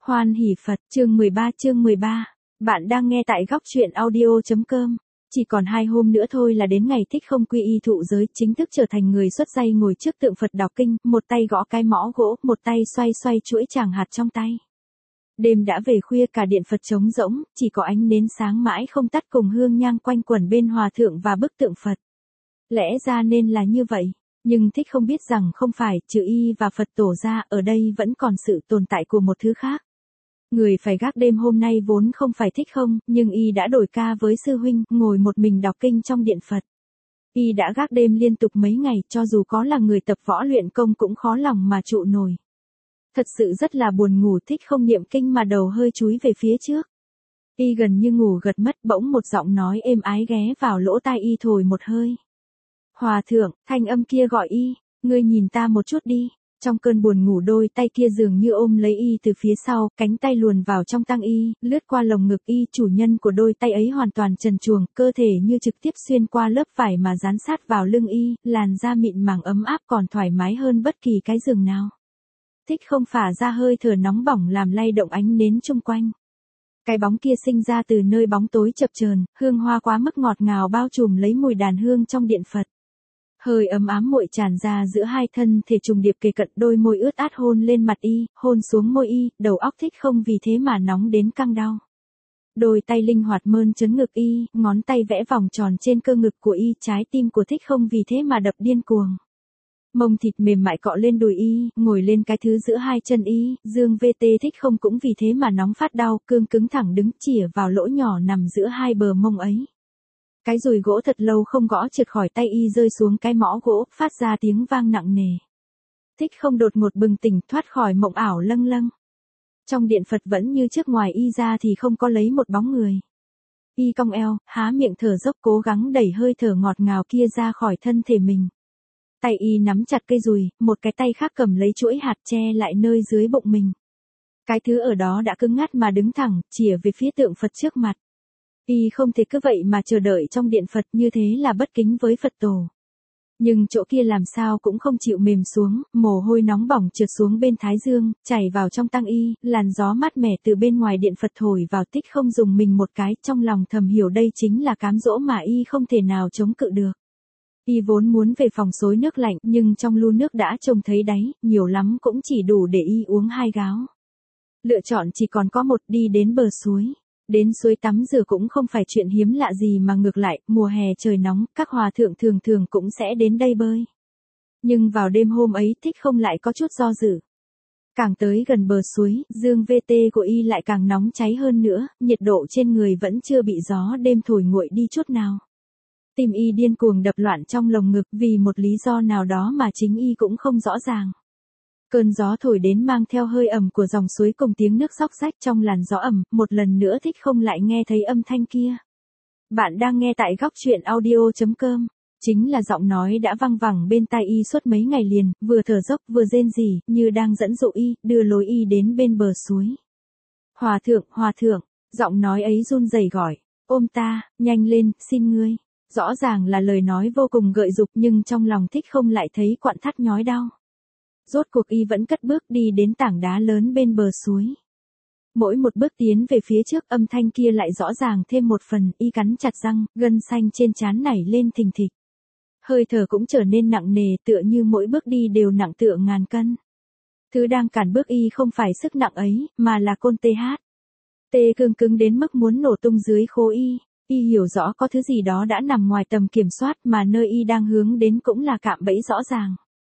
Hoan hỷ Phật, chương 13. Bạn đang nghe tại góc truyện audio.com. Chỉ còn 2 hôm nữa thôi là đến ngày Thích Không quy y thụ giới, chính thức trở thành người xuất gia ngồi trước tượng Phật đọc kinh, một tay gõ cái mõ gỗ, một tay xoay chuỗi tràng hạt trong tay. Đêm đã về khuya, cả điện Phật trống rỗng, chỉ có ánh nến sáng mãi không tắt cùng hương nhang quanh quẩn bên hòa thượng và bức tượng Phật. Lẽ ra nên là như vậy, nhưng Thích Không biết rằng không phải, trừ y và Phật tổ ra, ở đây vẫn còn sự tồn tại của một thứ khác. Người phải gác đêm hôm nay vốn không phải Thích Không, nhưng y đã đổi ca với sư huynh, ngồi một mình đọc kinh trong điện Phật. Y đã gác đêm liên tục mấy ngày, cho dù có là người tập võ luyện công cũng khó lòng mà trụ nổi. Thật sự rất là buồn ngủ, Thích Không niệm kinh mà đầu hơi chúi về phía trước. Y gần như ngủ gật mất, bỗng một giọng nói êm ái ghé vào lỗ tai y thổi một hơi. Hòa thượng, thanh âm kia gọi y, ngươi nhìn ta một chút đi. Trong cơn buồn ngủ, đôi tay kia dường như ôm lấy y từ phía sau, cánh tay luồn vào trong tang y, lướt qua lồng ngực y. Chủ nhân của đôi tay ấy hoàn toàn trần truồng, cơ thể như trực tiếp xuyên qua lớp vải mà dán sát vào lưng y, làn da mịn màng ấm áp còn thoải mái hơn bất kỳ cái giường nào. Thích Không phả ra hơi thở nóng bỏng làm lay động ánh nến chung quanh. Cái bóng kia sinh ra từ nơi bóng tối chập chờn, hương hoa quá mức ngọt ngào bao trùm lấy mùi đàn hương trong điện Phật. Hơi ấm ám nguội tràn ra giữa hai thân thể trùng điệp kề cận, đôi môi ướt át hôn lên mặt y, hôn xuống môi y, đầu óc Thích Không vì thế mà nóng đến căng đau. Đôi tay linh hoạt mơn trớn ngực y, ngón tay vẽ vòng tròn trên cơ ngực của y, trái tim của Thích Không vì thế mà đập điên cuồng. Mông thịt mềm mại cọ lên đùi y, ngồi lên cái thứ giữa hai chân y, dương VT Thích Không cũng vì thế mà nóng phát đau, cương cứng thẳng đứng chĩa vào lỗ nhỏ nằm giữa hai bờ mông ấy. Cái dùi gỗ thật lâu không gõ trượt khỏi tay y rơi xuống cái mõ gỗ, phát ra tiếng vang nặng nề. Thích Không đột ngột bừng tỉnh, thoát khỏi mộng ảo lâng lâng. Trong điện Phật vẫn như trước, ngoài y ra thì không có lấy một bóng người. Y cong eo, há miệng thở dốc cố gắng đẩy hơi thở ngọt ngào kia ra khỏi thân thể mình. Tay y nắm chặt cây dùi, một cái tay khác cầm lấy chuỗi hạt che lại nơi dưới bụng mình. Cái thứ ở đó đã cứng ngắt mà đứng thẳng, chĩa về phía tượng Phật trước mặt. Y không thể cứ vậy mà chờ đợi trong điện Phật, như thế là bất kính với Phật tổ. Nhưng chỗ kia làm sao cũng không chịu mềm xuống, mồ hôi nóng bỏng trượt xuống bên thái dương, chảy vào trong tang y, làn gió mát mẻ từ bên ngoài điện Phật thổi vào. Thích Không dùng mình một cái, trong lòng thầm hiểu đây chính là cám dỗ mà y không thể nào chống cự được. Y vốn muốn về phòng xối nước lạnh, nhưng trong lu nước đã trông thấy đáy, nhiều lắm cũng chỉ đủ để y uống 2 gáo. Lựa chọn chỉ còn có một, đi đến bờ suối. Đến suối tắm rửa cũng không phải chuyện hiếm lạ gì, mà ngược lại, mùa hè trời nóng, các hòa thượng thường cũng sẽ đến đây bơi. Nhưng vào đêm hôm ấy, Thích Không lại có chút do dự. Càng tới gần bờ suối, dương VT của y lại càng nóng cháy hơn nữa, nhiệt độ trên người vẫn chưa bị gió đêm thổi nguội đi chút nào. Tim y điên cuồng đập loạn trong lồng ngực, vì một lý do nào đó mà chính y cũng không rõ ràng. Cơn gió thổi đến mang theo hơi ẩm của dòng suối cùng tiếng nước xóc xách trong làn gió ẩm, một lần nữa Thích Không lại nghe thấy âm thanh kia. Bạn đang nghe tại góc truyện audio.com. Chính là giọng nói đã văng vẳng bên tai y suốt mấy ngày liền, vừa thở dốc vừa rên rỉ, như đang dẫn dụ y, đưa lối y đến bên bờ suối. Hòa thượng, giọng nói ấy run rẩy gọi, ôm ta, nhanh lên, xin ngươi. Rõ ràng là lời nói vô cùng gợi dục, nhưng trong lòng Thích Không lại thấy quặn thắt nhói đau. Rốt cuộc y vẫn cất bước đi đến tảng đá lớn bên bờ suối. Mỗi một bước tiến về phía trước, âm thanh kia lại rõ ràng thêm một phần, y cắn chặt răng, gân xanh trên trán nảy lên thình thịch. Hơi thở cũng trở nên nặng nề, tựa như mỗi bước đi đều nặng tựa ngàn cân. Thứ đang cản bước y không phải sức nặng ấy, mà là côn TH. Tê cứng đến mức muốn nổ tung dưới khố y. Y hiểu rõ có thứ gì đó đã nằm ngoài tầm kiểm soát, mà nơi y đang hướng đến cũng là cạm bẫy rõ ràng.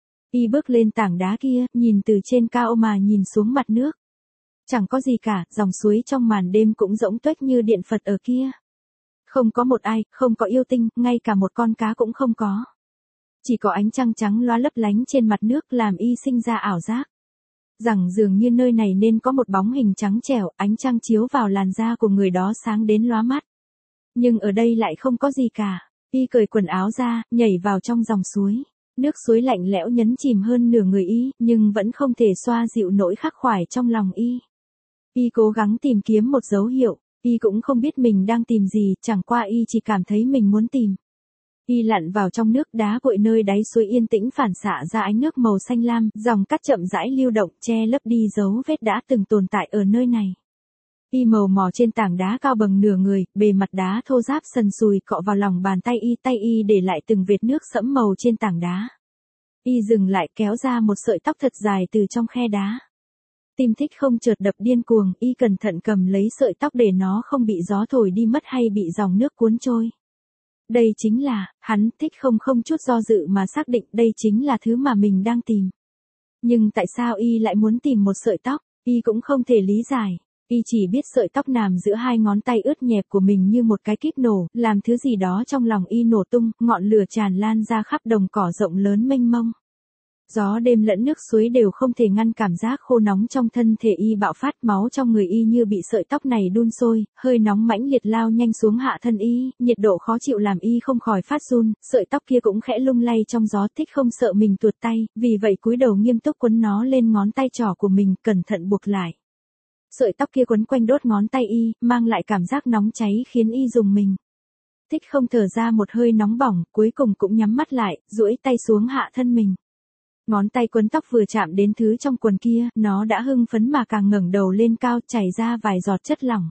Y bước lên tảng đá kia, nhìn từ trên cao mà nhìn xuống mặt nước. Chẳng có gì cả, dòng suối trong màn đêm cũng rỗng tuếch như điện Phật ở kia. Không có một ai, không có yêu tinh, ngay cả một con cá cũng không có. Chỉ có ánh trăng trắng loá lấp lánh trên mặt nước làm y sinh ra ảo giác. Rằng dường như nơi này nên có một bóng hình trắng trẻo, ánh trăng chiếu vào làn da của người đó sáng đến lóa mắt. Nhưng ở đây lại không có gì cả. Y cởi quần áo ra, nhảy vào trong dòng suối. Nước suối lạnh lẽo nhấn chìm hơn nửa người y, nhưng vẫn không thể xoa dịu nỗi khắc khoải trong lòng y. Y cố gắng tìm kiếm một dấu hiệu, y cũng không biết mình đang tìm gì, chẳng qua y chỉ cảm thấy mình muốn tìm. Y lặn vào trong nước đá cuội nơi đáy suối yên tĩnh phản xạ ra ánh nước màu xanh lam, dòng cát chậm rãi lưu động che lấp đi dấu vết đã từng tồn tại ở nơi này. Y màu mò trên tảng đá cao bằng nửa người, bề mặt đá thô ráp sần sùi cọ vào lòng bàn tay Y để lại từng vệt nước sẫm màu trên tảng đá. Y dừng lại kéo ra một sợi tóc thật dài từ trong khe đá. Tim Thích Không chợt đập điên cuồng, Y cẩn thận cầm lấy sợi tóc để nó không bị gió thổi đi mất hay bị dòng nước cuốn trôi. Đây chính là, hắn Thích Không không chút do dự mà xác định đây chính là thứ mà mình đang tìm. Nhưng tại sao Y lại muốn tìm một sợi tóc, Y cũng không thể lý giải. Y chỉ biết sợi tóc nằm giữa hai ngón tay ướt nhẹp của mình như một cái kíp nổ, làm thứ gì đó trong lòng Y nổ tung, ngọn lửa tràn lan ra khắp đồng cỏ rộng lớn mênh mông. Gió đêm lẫn nước suối đều không thể ngăn cảm giác khô nóng trong thân thể Y bạo phát, máu trong người Y như bị sợi tóc này đun sôi, hơi nóng mãnh liệt lao nhanh xuống hạ thân Y, nhiệt độ khó chịu làm Y không khỏi phát run, sợi tóc kia cũng khẽ lung lay trong gió. Thích Không sợ mình tuột tay, vì vậy cúi đầu nghiêm túc quấn nó lên ngón tay trỏ của mình, cẩn thận buộc lại. Sợi tóc kia quấn quanh đốt ngón tay Y, mang lại cảm giác nóng cháy khiến Y rùng mình. Thích Không thở ra một hơi nóng bỏng, cuối cùng cũng nhắm mắt lại, duỗi tay xuống hạ thân mình. Ngón tay quấn tóc vừa chạm đến thứ trong quần kia, nó đã hưng phấn mà càng ngẩng đầu lên cao, chảy ra vài giọt chất lỏng.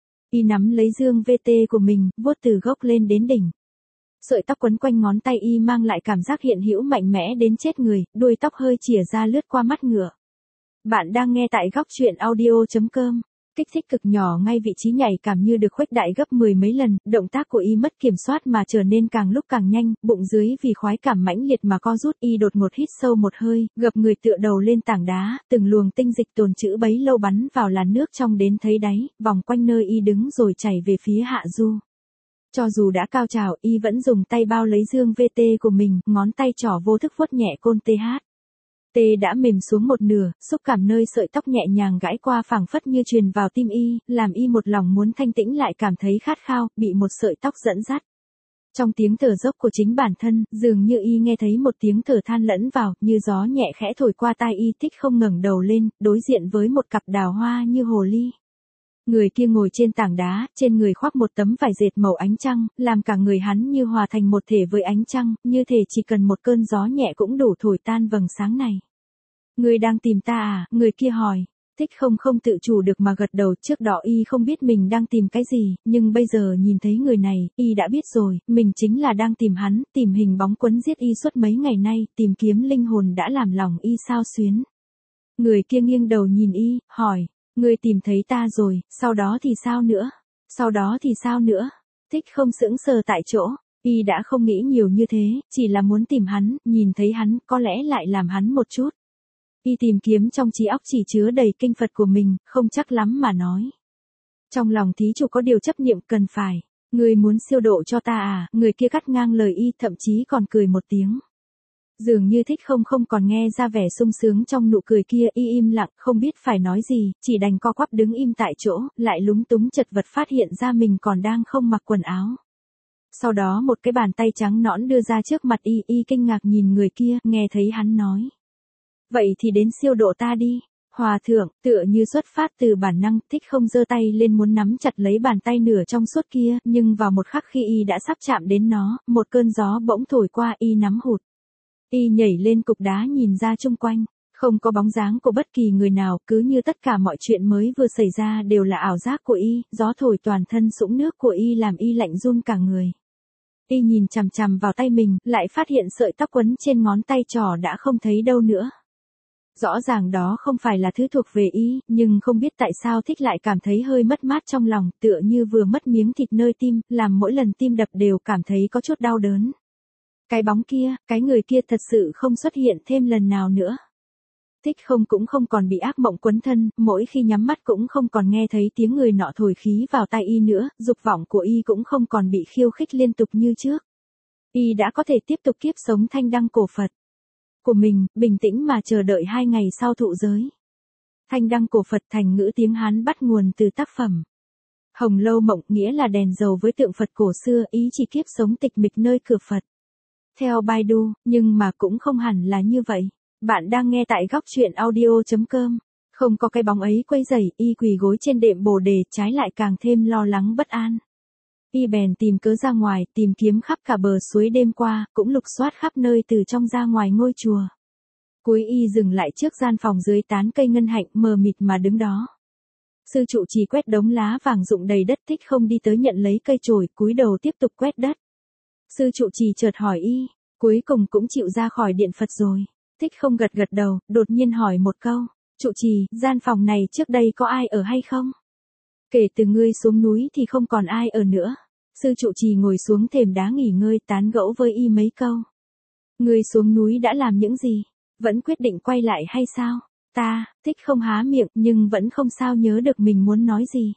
Y nắm lấy dương VT của mình, vuốt từ gốc lên đến đỉnh. Sợi tóc quấn quanh ngón tay Y mang lại cảm giác hiện hữu mạnh mẽ đến chết người, đuôi tóc hơi chìa ra lướt qua mắt ngựa. Bạn đang nghe tại góc truyện audio.com. Kích thích cực nhỏ ngay vị trí nhạy cảm như được khuếch đại gấp 10 mấy lần, động tác của Y mất kiểm soát mà trở nên càng lúc càng nhanh, bụng dưới vì khoái cảm mãnh liệt mà co rút. Y đột ngột hít sâu một hơi, gập người tựa đầu lên tảng đá, từng luồng tinh dịch tồn trữ bấy lâu bắn vào làn nước trong đến thấy đáy, vòng quanh nơi Y đứng rồi chảy về phía hạ du. Cho dù đã cao trào, Y vẫn dùng tay bao lấy dương VT của mình, ngón tay trỏ vô thức vuốt nhẹ côn TH. Tê đã mềm xuống một nửa, xúc cảm nơi sợi tóc nhẹ nhàng gãi qua phảng phất như truyền vào tim Y, làm Y một lòng muốn thanh tĩnh lại cảm thấy khát khao, bị một sợi tóc dẫn dắt. Trong tiếng thở dốc của chính bản thân, dường như Y nghe thấy một tiếng thở than lẫn vào, như gió nhẹ khẽ thổi qua tai Y. Thích Không ngẩng đầu lên, đối diện với một cặp đào hoa như hồ ly. Người kia ngồi trên tảng đá, trên người khoác một tấm vải dệt màu ánh trăng, làm cả người hắn như hòa thành một thể với ánh trăng, như thể chỉ cần một cơn gió nhẹ cũng đủ thổi tan vầng sáng này. Người đang tìm ta à? Người kia hỏi. Thích Không không tự chủ được mà gật đầu. Trước đó Y không biết mình đang tìm cái gì, nhưng bây giờ nhìn thấy người này, Y đã biết rồi, mình chính là đang tìm hắn, tìm hình bóng quấn giết Y suốt mấy ngày nay, tìm kiếm linh hồn đã làm lòng Y xao xuyến. Người kia nghiêng đầu nhìn Y, hỏi. Ngươi tìm thấy ta rồi, sau đó thì sao nữa? Sau đó thì sao nữa? Thích Không sững sờ tại chỗ, Y đã không nghĩ nhiều như thế, chỉ là muốn tìm hắn, nhìn thấy hắn, có lẽ lại làm hắn một chút. Y tìm kiếm trong trí óc chỉ chứa đầy kinh Phật của mình, không chắc lắm mà nói. Trong lòng thí chủ có điều chấp niệm cần phải. Ngươi muốn siêu độ cho ta à? Người kia cắt ngang lời Y, thậm chí còn cười một tiếng. Dường như Thích Không không còn nghe ra vẻ sung sướng trong nụ cười kia. Y im lặng, không biết phải nói gì, chỉ đành co quắp đứng im tại chỗ, lại lúng túng chật vật phát hiện ra mình còn đang không mặc quần áo. Sau đó một cái bàn tay trắng nõn đưa ra trước mặt Y. Y kinh ngạc nhìn người kia, nghe thấy hắn nói. Vậy thì đến siêu độ ta đi. Hòa thượng, tựa như xuất phát từ bản năng, Thích Không giơ tay lên muốn nắm chặt lấy bàn tay nửa trong suốt kia, nhưng vào một khắc khi Y đã sắp chạm đến nó, một cơn gió bỗng thổi qua. Y nắm hụt. Y nhảy lên cục đá nhìn ra chung quanh, không có bóng dáng của bất kỳ người nào, cứ như tất cả mọi chuyện mới vừa xảy ra đều là ảo giác của Y. Gió thổi toàn thân sũng nước của Y làm Y lạnh run cả người. Y nhìn chằm chằm vào tay mình, lại phát hiện sợi tóc quấn trên ngón tay trỏ đã không thấy đâu nữa. Rõ ràng đó không phải là thứ thuộc về Y, nhưng không biết tại sao Thích lại cảm thấy hơi mất mát trong lòng, tựa như vừa mất miếng thịt nơi tim, làm mỗi lần tim đập đều cảm thấy có chút đau đớn. Cái bóng kia, cái người kia thật sự không xuất hiện thêm lần nào nữa. Thích Không cũng không còn bị ác mộng quấn thân, mỗi khi nhắm mắt cũng không còn nghe thấy tiếng người nọ thổi khí vào tai Y nữa, dục vọng của Y cũng không còn bị khiêu khích liên tục như trước. Y đã có thể tiếp tục kiếp sống thanh đăng cổ Phật của mình, bình tĩnh mà chờ đợi 2 ngày sau thụ giới. Thanh đăng cổ Phật thành ngữ tiếng Hán bắt nguồn từ tác phẩm Hồng Lâu Mộng, nghĩa là đèn dầu với tượng Phật cổ xưa, ý chỉ kiếp sống tịch mịch nơi cửa Phật. Theo Baidu, nhưng mà cũng không hẳn là như vậy. Bạn đang nghe tại góc truyện audio.com. Không có cái bóng ấy quấy rầy, Y quỳ gối trên đệm Bồ Đề, trái lại càng thêm lo lắng bất an. Y bèn tìm cớ ra ngoài, tìm kiếm khắp cả bờ suối đêm qua, cũng lục soát khắp nơi từ trong ra ngoài ngôi chùa. Cuối y dừng lại trước gian phòng dưới tán cây ngân hạnh mờ mịt mà đứng đó. Sư trụ trì quét đống lá vàng rụng đầy đất, Thích không đi tới nhận lấy cây chổi, cúi đầu tiếp tục quét đất. Sư trụ trì chợt hỏi y, cuối cùng cũng chịu ra khỏi điện Phật rồi. Thích không gật gật đầu, đột nhiên hỏi một câu, trụ trì, gian phòng này trước đây có ai ở hay không? Kể từ ngươi xuống núi thì không còn ai ở nữa. Sư trụ trì ngồi xuống thềm đá nghỉ ngơi, tán gẫu với y mấy câu. Ngươi xuống núi đã làm những gì? Vẫn quyết định quay lại hay sao? Thích không há miệng nhưng vẫn không sao nhớ được mình muốn nói gì.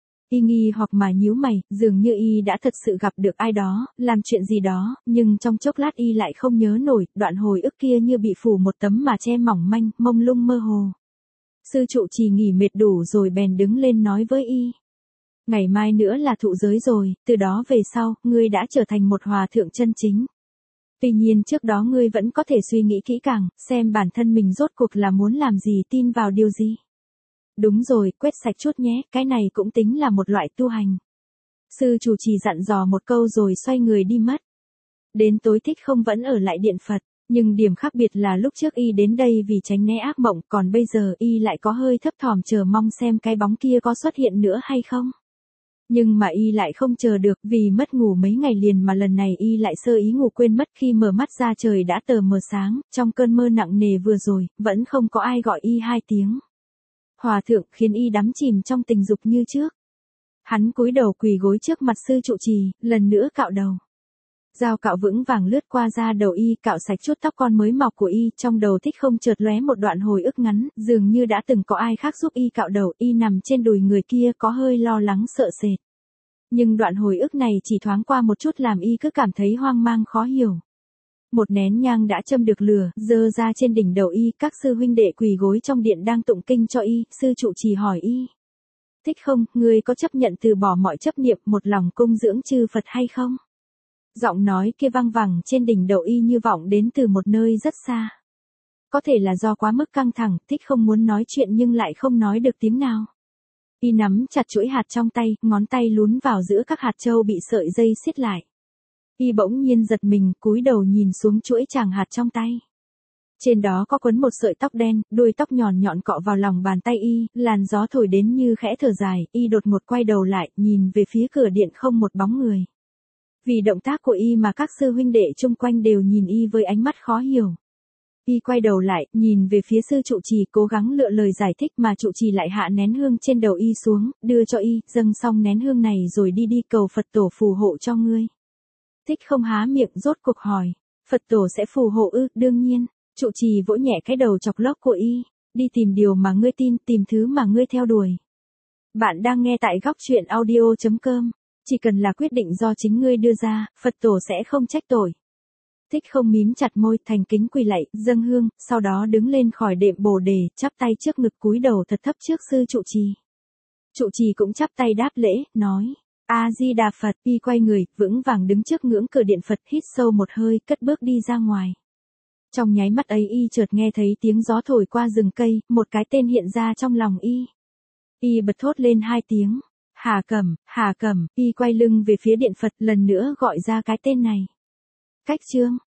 Y nghi hoặc mà nhíu mày, dường như y đã thật sự gặp được ai đó, làm chuyện gì đó, nhưng trong chốc lát y lại không nhớ nổi, đoạn hồi ức kia như bị phủ một tấm màn che mỏng manh, mông lung mơ hồ. Sư trụ trì nghỉ mệt đủ rồi bèn đứng lên nói với y. Ngày mai nữa là thụ giới rồi, từ đó về sau, ngươi đã trở thành một hòa thượng chân chính. Tuy nhiên trước đó ngươi vẫn có thể suy nghĩ kỹ càng, xem bản thân mình rốt cuộc là muốn làm gì, tin vào điều gì. Đúng rồi, quét sạch chút nhé, cái này cũng tính là một loại tu hành. Sư chủ trì dặn dò một câu rồi xoay người đi mất. Đến tối Thích không vẫn ở lại điện Phật, nhưng điểm khác biệt là lúc trước y đến đây vì tránh né ác mộng, còn bây giờ y lại có hơi thấp thỏm chờ mong xem cái bóng kia có xuất hiện nữa hay không. Nhưng mà y lại không chờ được, vì mất ngủ mấy ngày liền mà lần này y lại sơ ý ngủ quên mất, khi mở mắt ra trời đã tờ mờ sáng, trong cơn mơ nặng nề vừa rồi, vẫn không có ai gọi y 2 tiếng. Hòa thượng khiến y đắm chìm trong tình dục như trước. Hắn cúi đầu quỳ gối trước mặt sư trụ trì, lần nữa cạo đầu. Dao cạo vững vàng lướt qua da đầu y, cạo sạch chút tóc con mới mọc của y, trong đầu Thích không chợt lóe một đoạn hồi ức ngắn, dường như đã từng có ai khác giúp y cạo đầu, y nằm trên đùi người kia có hơi lo lắng sợ sệt. Nhưng đoạn hồi ức này chỉ thoáng qua một chút làm y cứ cảm thấy hoang mang khó hiểu. Một nén nhang đã châm được lửa, dơ ra trên đỉnh đầu y, các sư huynh đệ quỳ gối trong điện đang tụng kinh cho y, sư trụ trì hỏi y. Thích không, ngươi có chấp nhận từ bỏ mọi chấp niệm, một lòng cung dưỡng chư Phật hay không? Giọng nói kia vang vẳng trên đỉnh đầu y như vọng đến từ một nơi rất xa. Có thể là do quá mức căng thẳng, Thích không muốn nói chuyện nhưng lại không nói được tiếng nào. Y nắm chặt chuỗi hạt trong tay, ngón tay lún vào giữa các hạt châu bị sợi dây siết lại. Y bỗng nhiên giật mình, cúi đầu nhìn xuống chuỗi tràng hạt trong tay. Trên đó có quấn một sợi tóc đen, đuôi tóc nhọn nhọn cọ vào lòng bàn tay y, làn gió thổi đến như khẽ thở dài, y đột ngột quay đầu lại, nhìn về phía cửa điện không một bóng người. Vì động tác của y mà các sư huynh đệ chung quanh đều nhìn y với ánh mắt khó hiểu. Y quay đầu lại, nhìn về phía sư trụ trì, cố gắng lựa lời giải thích mà trụ trì lại hạ nén hương trên đầu y xuống, đưa cho y, dâng xong nén hương này rồi đi cầu Phật tổ phù hộ cho ngươi. Thích không há miệng rốt cuộc hỏi, Phật tổ sẽ phù hộ ư? Đương nhiên. Trụ trì vỗ nhẹ cái đầu chọc lóc của y, đi tìm điều mà ngươi tin, tìm thứ mà ngươi theo đuổi. Bạn đang nghe tại góc truyện audio.com, chỉ cần là quyết định do chính ngươi đưa ra, Phật tổ sẽ không trách tội. Thích không mím chặt môi, thành kính quỳ lạy, dâng hương, sau đó đứng lên khỏi đệm bồ đề, chắp tay trước ngực cúi đầu thật thấp trước sư trụ trì. Trụ trì cũng chắp tay đáp lễ, nói, A-di-đà Phật. Y quay người, vững vàng đứng trước ngưỡng cửa điện Phật, hít sâu một hơi, cất bước đi ra ngoài. Trong nháy mắt ấy y chợt nghe thấy tiếng gió thổi qua rừng cây, một cái tên hiện ra trong lòng y. Y bật thốt lên 2 tiếng. Hà Cẩm, y quay lưng về phía điện Phật, lần nữa gọi ra cái tên này. Cách chương